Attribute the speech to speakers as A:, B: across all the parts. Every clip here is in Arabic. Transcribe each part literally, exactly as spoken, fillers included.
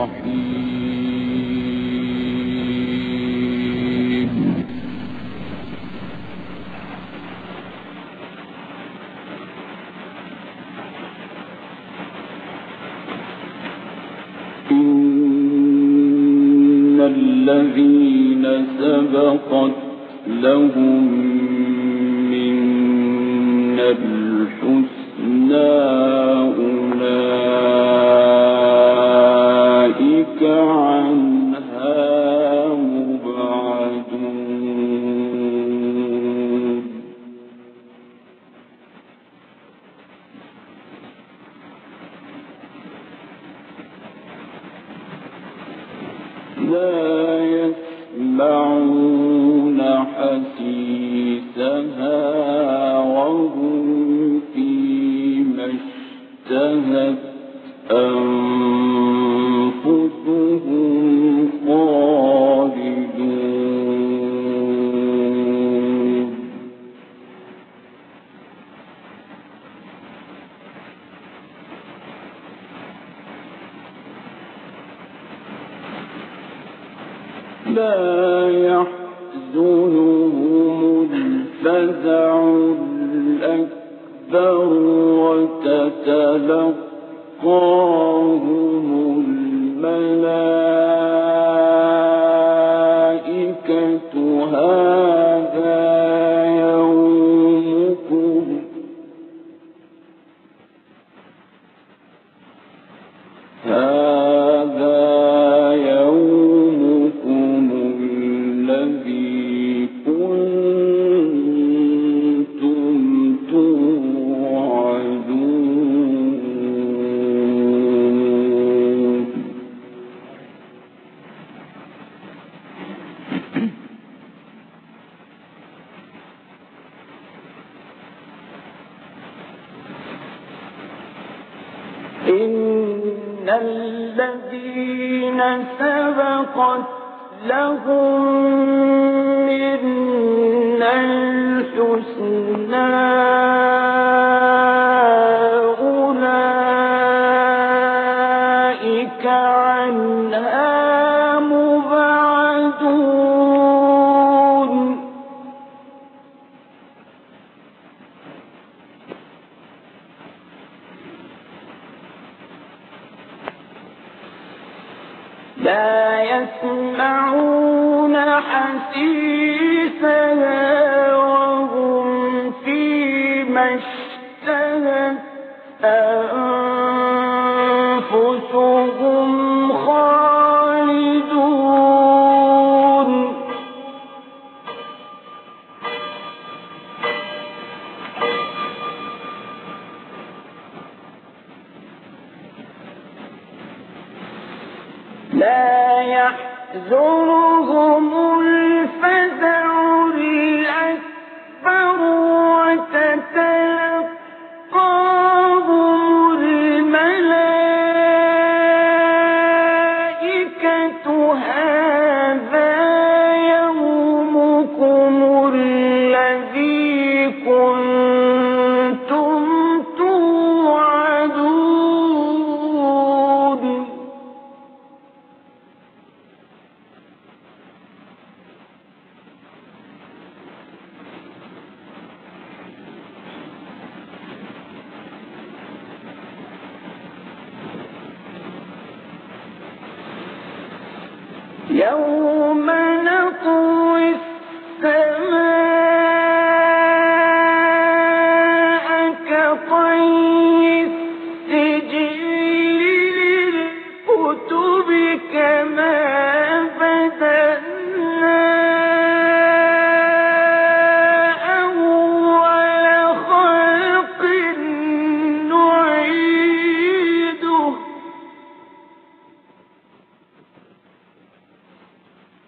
A: إن الذين سبقت لهم منا الحسنى أولئك عنها مبعدون لا يسمعون حسيسها وهم فيما اشتهت أنفسهم خالدون لا يحزنهم الفزع الأكبر وتتلقاهم الملائكة هذا يومكم هذا يومكم الذي كنتم توعدون إن الذين سبقت لهم منا الحسنى أولئك عنها مبعدون لا يسمعون حسيسها وهم فيما اشتهت أنفسهم خالدون لا يحزنهم الفزع الأكبر وتتلقاهم الملائكة هذا يومكم الذي كنتم توعدون يوم نطوي السماء كطي السجل للكتب كما بدأنا أول خلق نعيده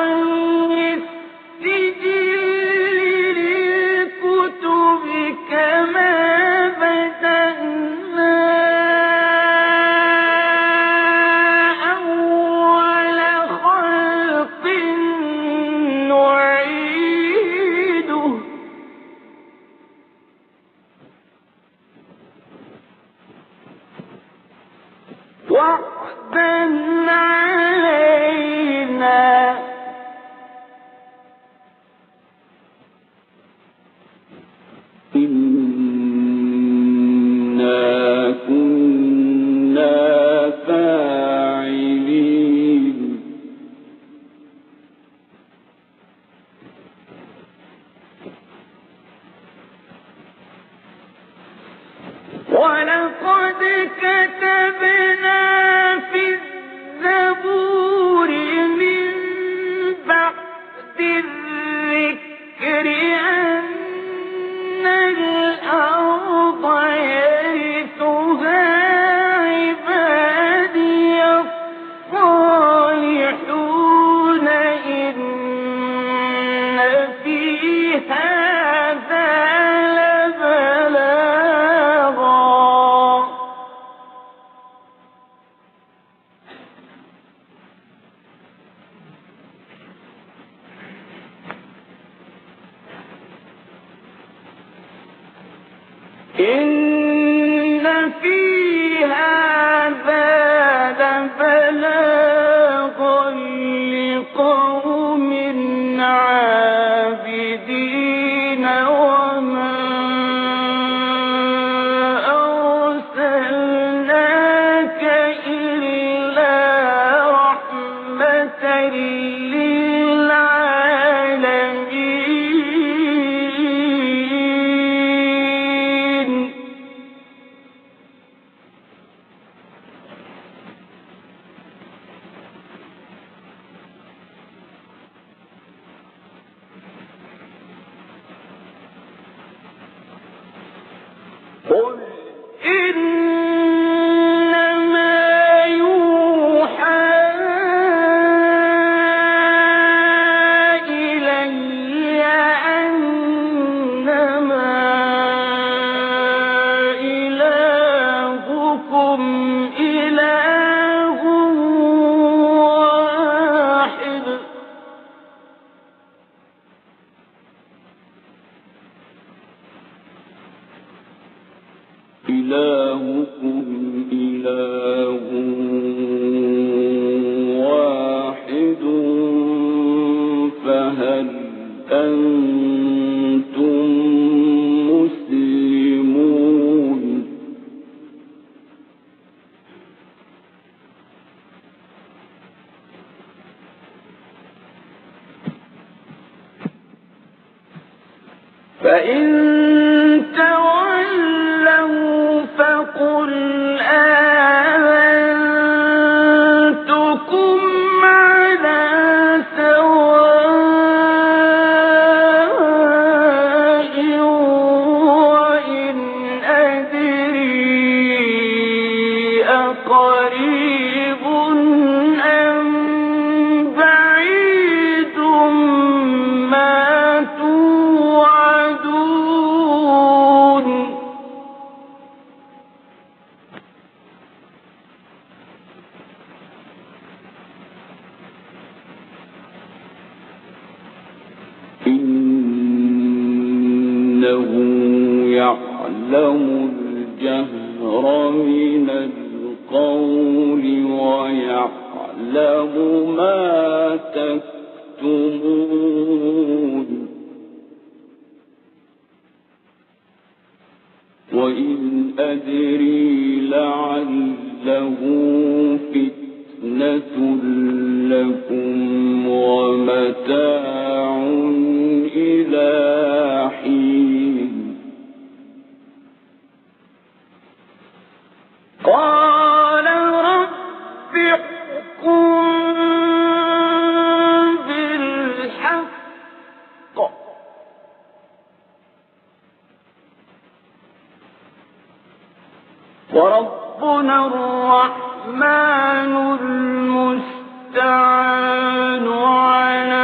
B: وربنا الرحمن المستعان على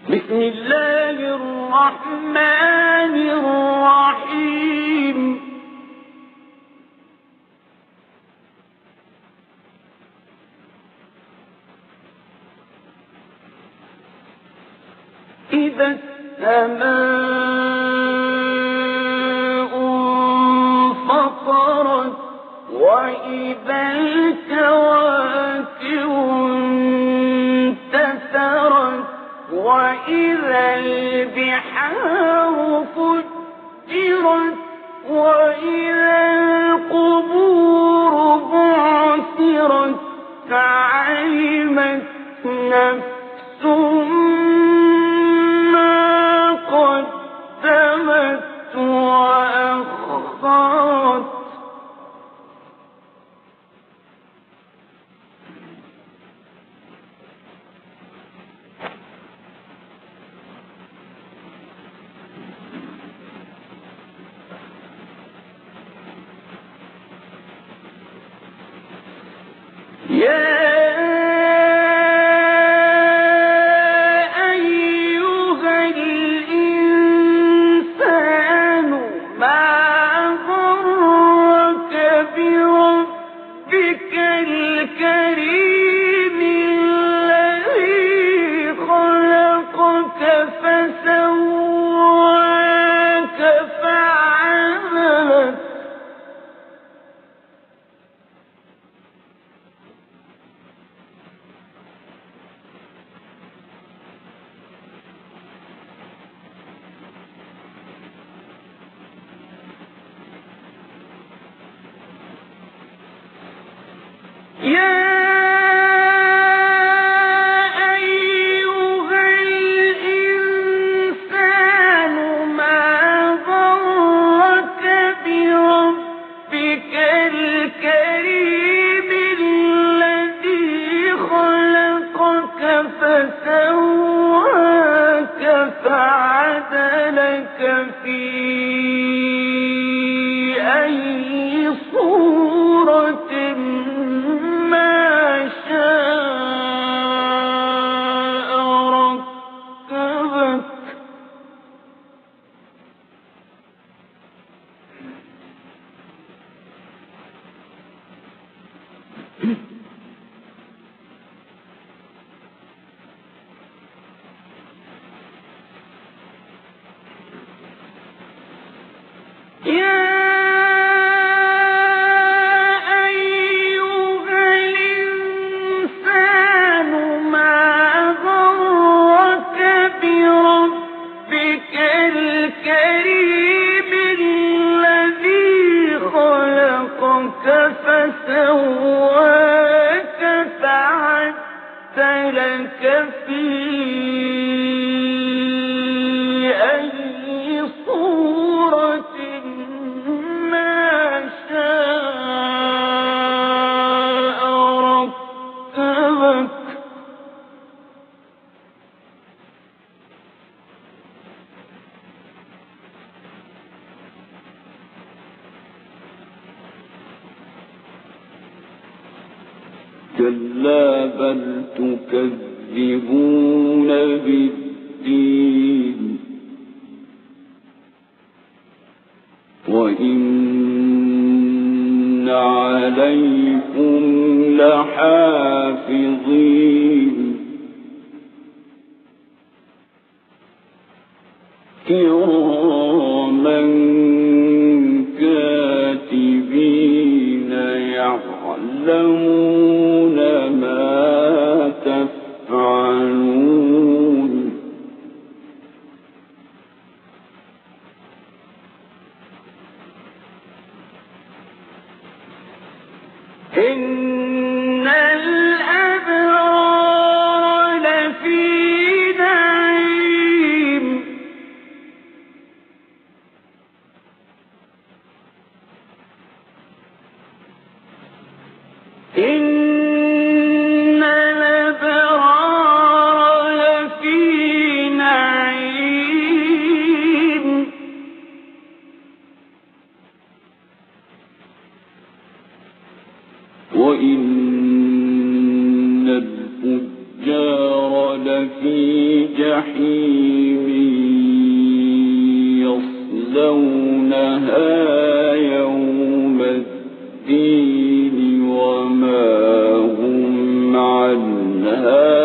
A: بسم الله الرحمن الرحيم إذا السماء انفطرت وإذا الكواكب انتثرت وإذا البحار فجرت وإذا القبور بعثرت فعلمت نفس ما قدمت وأخرت يا أيها الإنسان ما غرك بربك الكريم الذي خلقك فسواك فعدلك يا أيها الإنسان ما غرك بربك الكريم الذي خلقك فسواك فعدلك في أي صورة ما شاء ركبك يا فسواك فعدلك في أي صورة ما شاء ركبك كلا بل تكذبون بالدين وإن عليكم لحافظين كراما كاتبين يعلمون ما تفعلون إن الأبرار لفي نعيم إن في جحيم يصلونها يوم الدين وما هم عنها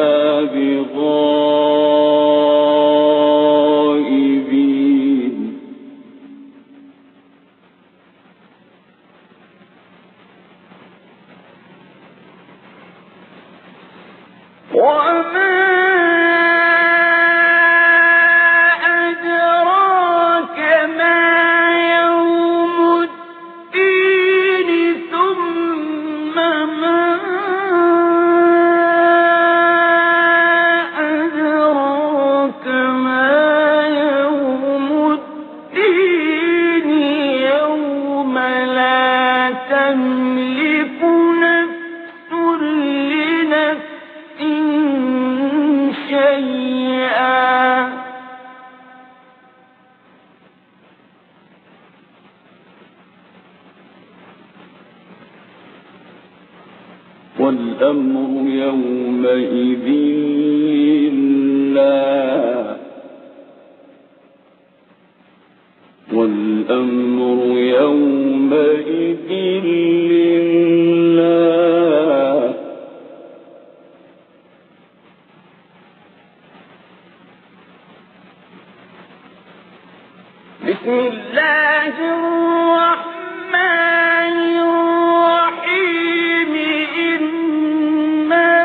A: بغائبين وما أدراك ما يوم الدين ثم ما أدراك ما يوم الدين يوم لا تملك نفس لنفس شيئا والأمر يومئذ لله والأمر يومئذ لله بسم الله الرحمن الرحيم إنا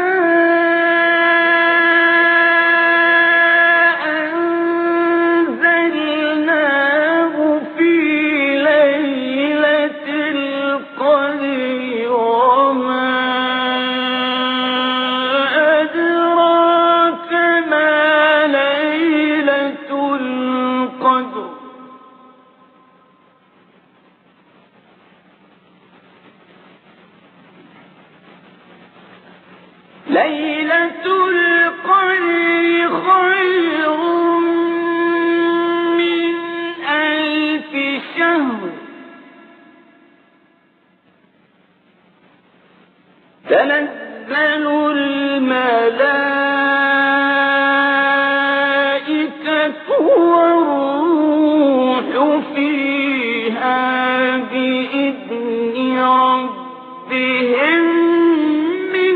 A: أنزلناه في ليلة القدر وما أدراك ما ليلة القدر ليلة القدر خير من ألف شهر تنزل الملائكة والروح فيها بإذن ربهم من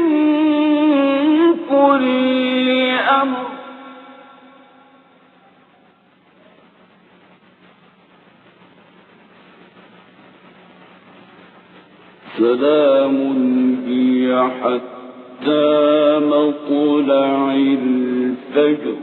A: كل أمر سلام هي حتى مطلع الفجر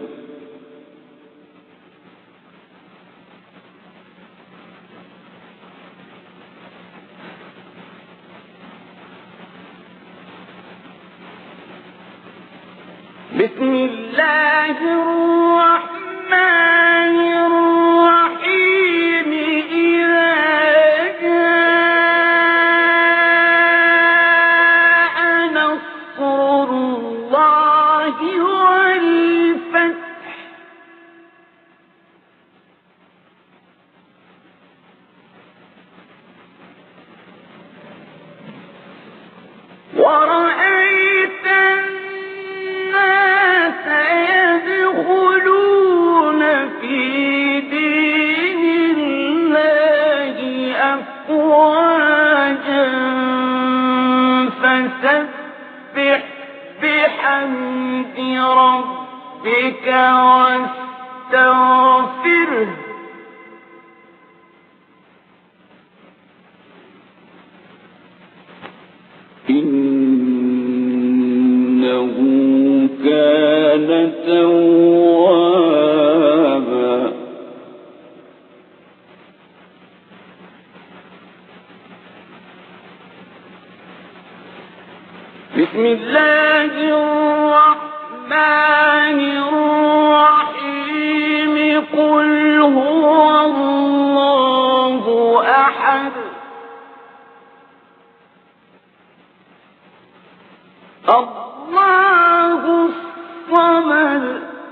A: بسم الله الرحمن الرحيم إذا جاء نصر الله والفتح ورأيت الناس يدخلون في دين الله أفواجا فسبح بحمد ربك واستغفره إنه كان توابا بسم الله الرحمن الرحيم قل هو الله أحد الله الصمد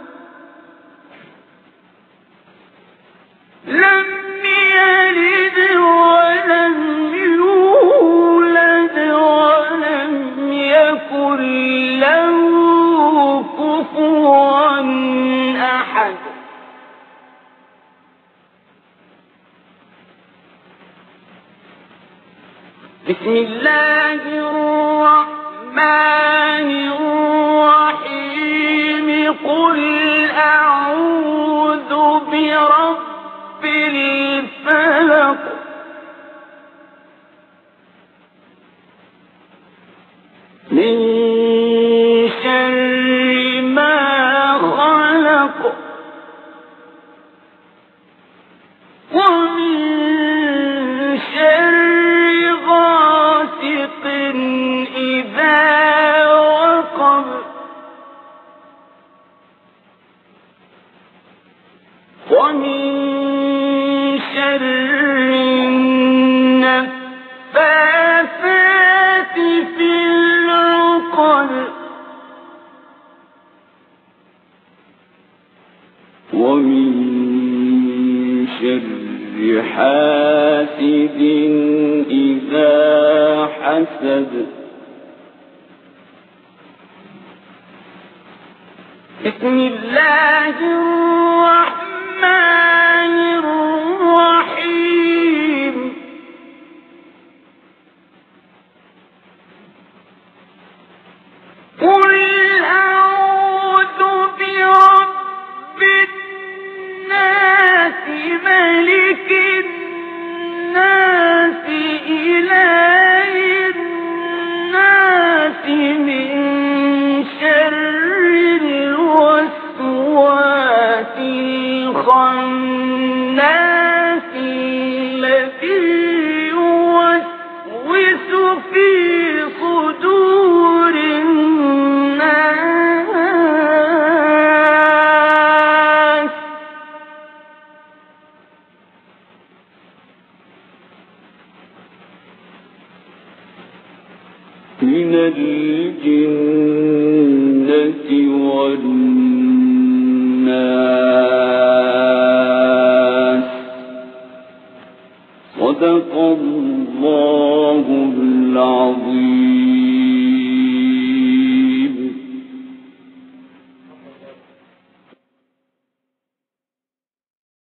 A: لم يلد ولم يولد ولم يكن له كفوا بسم الله الرحمن الرحيم قل أعوذ برب الفلق من شر ما خلق ومن شر غاسق إذا وقب ومن شر النفاثات في العقد ومن شر حاسد إذا حسد بسم الله الرحمن الرحيم قل أعوذ برب الناس ملك الناس إله الناس من شر الوسواس الخناس الذي يوسوس في صدور الناس من الجنة والناس